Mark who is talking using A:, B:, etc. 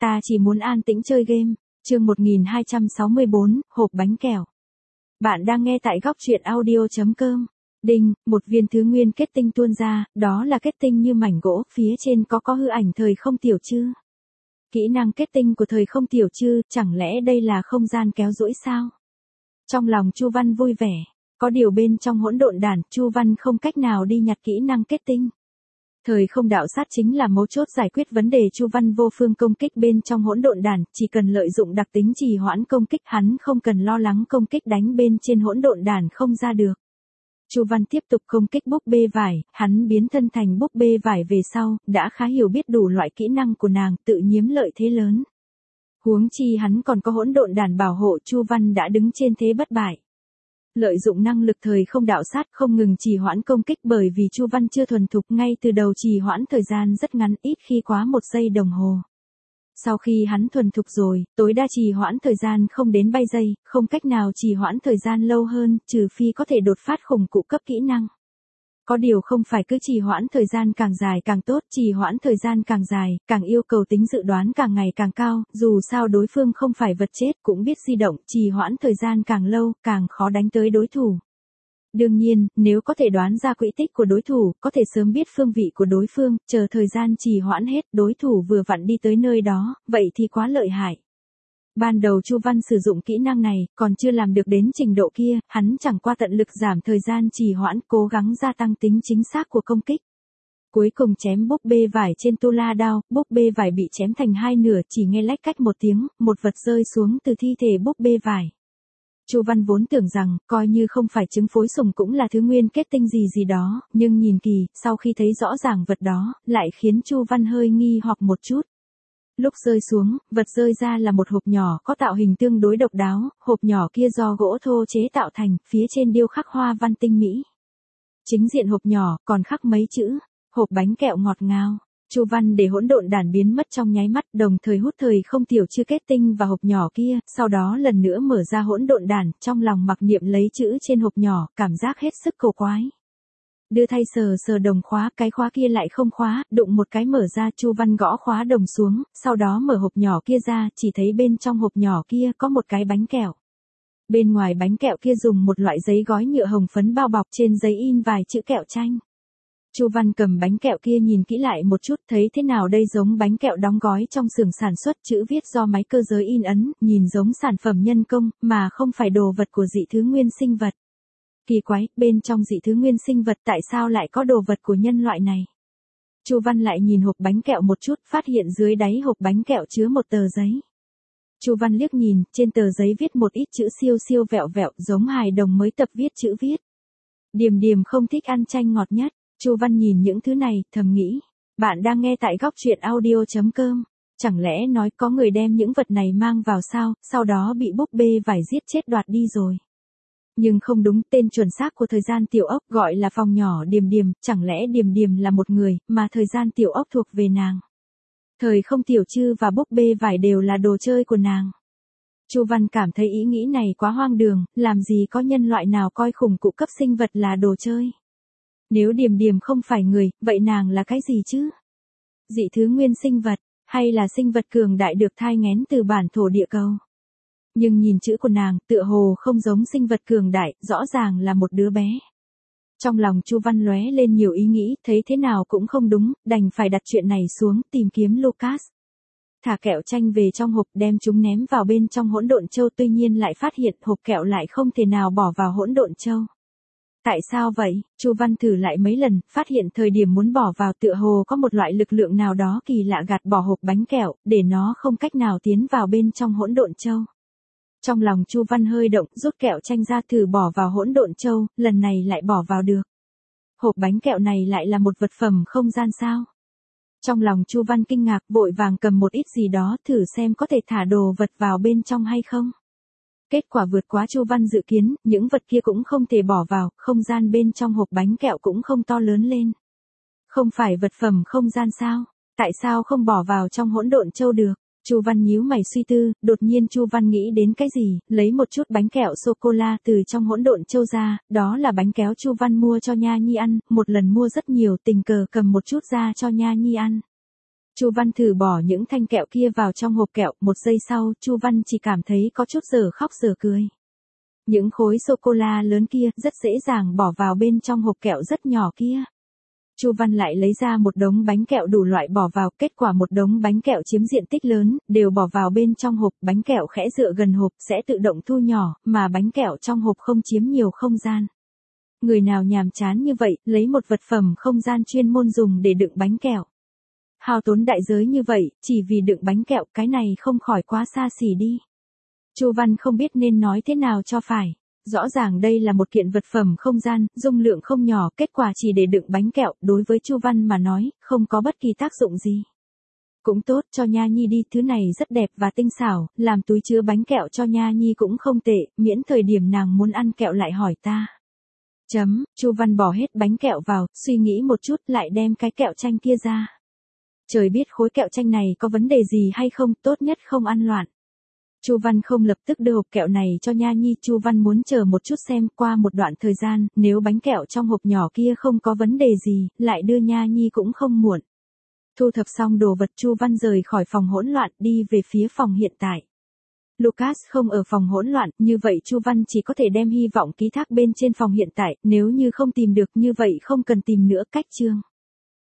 A: Ta chỉ muốn an tĩnh chơi game. Chương 1264, hộp bánh kẹo. Bạn đang nghe tại góc truyện audio.com. Đinh, một viên thứ nguyên kết tinh tuôn ra, đó là kết tinh như mảnh gỗ, phía trên có hư ảnh thời không tiểu trư. Kỹ năng kết tinh của thời không tiểu trư, chẳng lẽ đây là không gian kéo duỗi sao? Trong lòng Chu Văn vui vẻ, có điều bên trong hỗn độn đản, Chu Văn không cách nào đi nhặt kỹ năng kết tinh. Thời không đạo sát chính là mấu chốt giải quyết vấn đề Chu Văn vô phương công kích bên trong hỗn độn đản, chỉ cần lợi dụng đặc tính trì hoãn công kích, hắn không cần lo lắng công kích đánh bên trên hỗn độn đản không ra được. Chu Văn tiếp tục công kích búp bê vải, hắn biến thân thành búp bê vải về sau, đã khá hiểu biết đủ loại kỹ năng của nàng, tự nhiếm lợi thế lớn. Huống chi hắn còn có hỗn độn đản bảo hộ, Chu Văn đã đứng trên thế bất bại. Lợi dụng năng lực thời không đạo sát không ngừng trì hoãn công kích, bởi vì Chu Văn chưa thuần thục, ngay từ đầu trì hoãn thời gian rất ngắn, ít khi quá 1 giây đồng hồ. Sau khi hắn thuần thục rồi, tối đa trì hoãn thời gian không đến 7 giây, không cách nào trì hoãn thời gian lâu hơn, trừ phi có thể đột phát khủng cụ cấp kỹ năng. Có điều không phải cứ trì hoãn thời gian càng dài càng tốt, trì hoãn thời gian càng dài, càng yêu cầu tính dự đoán càng ngày càng cao, dù sao đối phương không phải vật chết, cũng biết di động, trì hoãn thời gian càng lâu, càng khó đánh tới đối thủ. Đương nhiên, nếu có thể đoán ra quỹ tích của đối thủ, có thể sớm biết phương vị của đối phương, chờ thời gian trì hoãn hết, đối thủ vừa vặn đi tới nơi đó, vậy thì quá lợi hại. Ban đầu Chu Văn sử dụng kỹ năng này, còn chưa làm được đến trình độ kia, hắn chẳng qua tận lực giảm thời gian trì hoãn, cố gắng gia tăng tính chính xác của công kích. Cuối cùng chém búp bê vải trên tu la đao, búp bê vải bị chém thành hai nửa, chỉ nghe lách cách một tiếng, một vật rơi xuống từ thi thể búp bê vải. Chu Văn vốn tưởng rằng, coi như không phải trứng phối sùng cũng là thứ nguyên kết tinh gì đó, nhưng nhìn kỳ, sau khi thấy rõ ràng vật đó, lại khiến Chu Văn hơi nghi hoặc một chút. Lúc rơi xuống, vật rơi ra là một hộp nhỏ có tạo hình tương đối độc đáo, hộp nhỏ kia do gỗ thô chế tạo thành, phía trên điêu khắc hoa văn tinh mỹ. Chính diện hộp nhỏ còn khắc mấy chữ, hộp bánh kẹo ngọt ngào. Chu Văn để hỗn độn đản biến mất trong nháy mắt, đồng thời hút thời không tiểu trư kết tinh vào hộp nhỏ kia, sau đó lần nữa mở ra hỗn độn đản, trong lòng mặc niệm lấy chữ trên hộp nhỏ, cảm giác hết sức cổ quái. Đưa tay sờ đồng khóa, cái khóa kia lại không khóa, đụng một cái mở ra, Chu Văn gõ khóa đồng xuống, sau đó mở hộp nhỏ kia ra, chỉ thấy bên trong hộp nhỏ kia có một cái bánh kẹo. Bên ngoài bánh kẹo kia dùng một loại giấy gói nhựa hồng phấn bao bọc, trên giấy in vài chữ kẹo chanh. Chu Văn cầm bánh kẹo kia nhìn kỹ lại một chút, thấy thế nào đây giống bánh kẹo đóng gói trong xưởng sản xuất, chữ viết do máy cơ giới in ấn, nhìn giống sản phẩm nhân công, mà không phải đồ vật của dị thứ nguyên sinh vật. Kỳ quái, bên trong dị thứ nguyên sinh vật tại sao lại có đồ vật của nhân loại này? Chu Văn lại nhìn hộp bánh kẹo một chút, phát hiện dưới đáy hộp bánh kẹo chứa một tờ giấy. Chu Văn liếc nhìn, trên tờ giấy viết một ít chữ siêu vẹo vẹo, giống hài đồng mới tập viết chữ viết. Điềm điềm không thích ăn chanh ngọt nhất. Chu Văn nhìn những thứ này, thầm nghĩ. Bạn đang nghe tại góc truyện audio.com. Chẳng lẽ nói có người đem những vật này mang vào sao, sau đó bị búp bê vải giết chết đoạt đi rồi. Nhưng không đúng, tên chuẩn xác của thời gian tiểu ốc gọi là phòng nhỏ Điềm Điềm, chẳng lẽ Điềm Điềm là một người, mà thời gian tiểu ốc thuộc về nàng. Thời không tiểu trư và búp bê vải đều là đồ chơi của nàng. Chu Văn cảm thấy ý nghĩ này quá hoang đường, làm gì có nhân loại nào coi khủng cụ cấp sinh vật là đồ chơi. Nếu Điềm Điềm không phải người, vậy nàng là cái gì chứ? Dị thứ nguyên sinh vật, hay là sinh vật cường đại được thai nghén từ bản thổ địa cầu? Nhưng nhìn chữ của nàng, tựa hồ không giống sinh vật cường đại, rõ ràng là một đứa bé. Trong lòng Chu Văn lóe lên nhiều ý nghĩ, thấy thế nào cũng không đúng, đành phải đặt chuyện này xuống, tìm kiếm Lucas. Thả kẹo chanh về trong hộp, đem chúng ném vào bên trong hỗn độn châu, tuy nhiên lại phát hiện hộp kẹo lại không thể nào bỏ vào hỗn độn châu. Tại sao vậy? Chu Văn thử lại mấy lần, phát hiện thời điểm muốn bỏ vào tựa hồ có một loại lực lượng nào đó kỳ lạ gạt bỏ hộp bánh kẹo, để nó không cách nào tiến vào bên trong hỗn độn châu. Trong lòng Chu Văn hơi động, rút kẹo chanh ra thử bỏ vào hỗn độn châu, lần này lại bỏ vào được. Hộp bánh kẹo này lại là một vật phẩm không gian sao? Trong lòng Chu Văn kinh ngạc, vội vàng cầm một ít gì đó thử xem có thể thả đồ vật vào bên trong hay không. Kết quả vượt quá Chu Văn dự kiến, những vật kia cũng không thể bỏ vào, không gian bên trong hộp bánh kẹo cũng không to lớn lên. Không phải vật phẩm không gian sao? Tại sao không bỏ vào trong hỗn độn châu được? Chu Văn nhíu mày suy tư, đột nhiên Chu Văn nghĩ đến cái gì, lấy một chút bánh kẹo sô-cô-la từ trong hỗn độn châu ra, đó là bánh kéo Chu Văn mua cho Nha Nhi ăn, một lần mua rất nhiều, tình cờ cầm một chút ra cho Nha Nhi ăn. Chu Văn thử bỏ những thanh kẹo kia vào trong hộp kẹo, một giây sau, Chu Văn chỉ cảm thấy có chút dở khóc dở cười. Những khối sô-cô-la lớn kia rất dễ dàng bỏ vào bên trong hộp kẹo rất nhỏ kia. Chu Văn lại lấy ra một đống bánh kẹo đủ loại bỏ vào, kết quả một đống bánh kẹo chiếm diện tích lớn, đều bỏ vào bên trong hộp, bánh kẹo khẽ dựa gần hộp sẽ tự động thu nhỏ, mà bánh kẹo trong hộp không chiếm nhiều không gian. Người nào nhàm chán như vậy, lấy một vật phẩm không gian chuyên môn dùng để đựng bánh kẹo. Hao tốn đại giới như vậy, chỉ vì đựng bánh kẹo, cái này không khỏi quá xa xỉ đi. Chu Văn không biết nên nói thế nào cho phải. Rõ ràng đây là một kiện vật phẩm không gian, dung lượng không nhỏ, kết quả chỉ để đựng bánh kẹo, đối với Chu Văn mà nói, không có bất kỳ tác dụng gì. Cũng tốt, cho Nha Nhi đi, thứ này rất đẹp và tinh xảo, làm túi chứa bánh kẹo cho Nha Nhi cũng không tệ, miễn thời điểm nàng muốn ăn kẹo lại hỏi ta. Chu Văn bỏ hết bánh kẹo vào, suy nghĩ một chút lại đem cái kẹo chanh kia ra. Trời biết khối kẹo chanh này có vấn đề gì hay không, tốt nhất không ăn loạn. Chu Văn không lập tức đưa hộp kẹo này cho Nha Nhi, Chu Văn muốn chờ một chút xem qua một đoạn thời gian, nếu bánh kẹo trong hộp nhỏ kia không có vấn đề gì, lại đưa Nha Nhi cũng không muộn. Thu thập xong đồ vật, Chu Văn rời khỏi phòng hỗn loạn đi về phía phòng hiện tại. Lucas không ở phòng hỗn loạn, như vậy Chu Văn chỉ có thể đem hy vọng ký thác bên trên phòng hiện tại, nếu như không tìm được như vậy không cần tìm nữa, cách chương.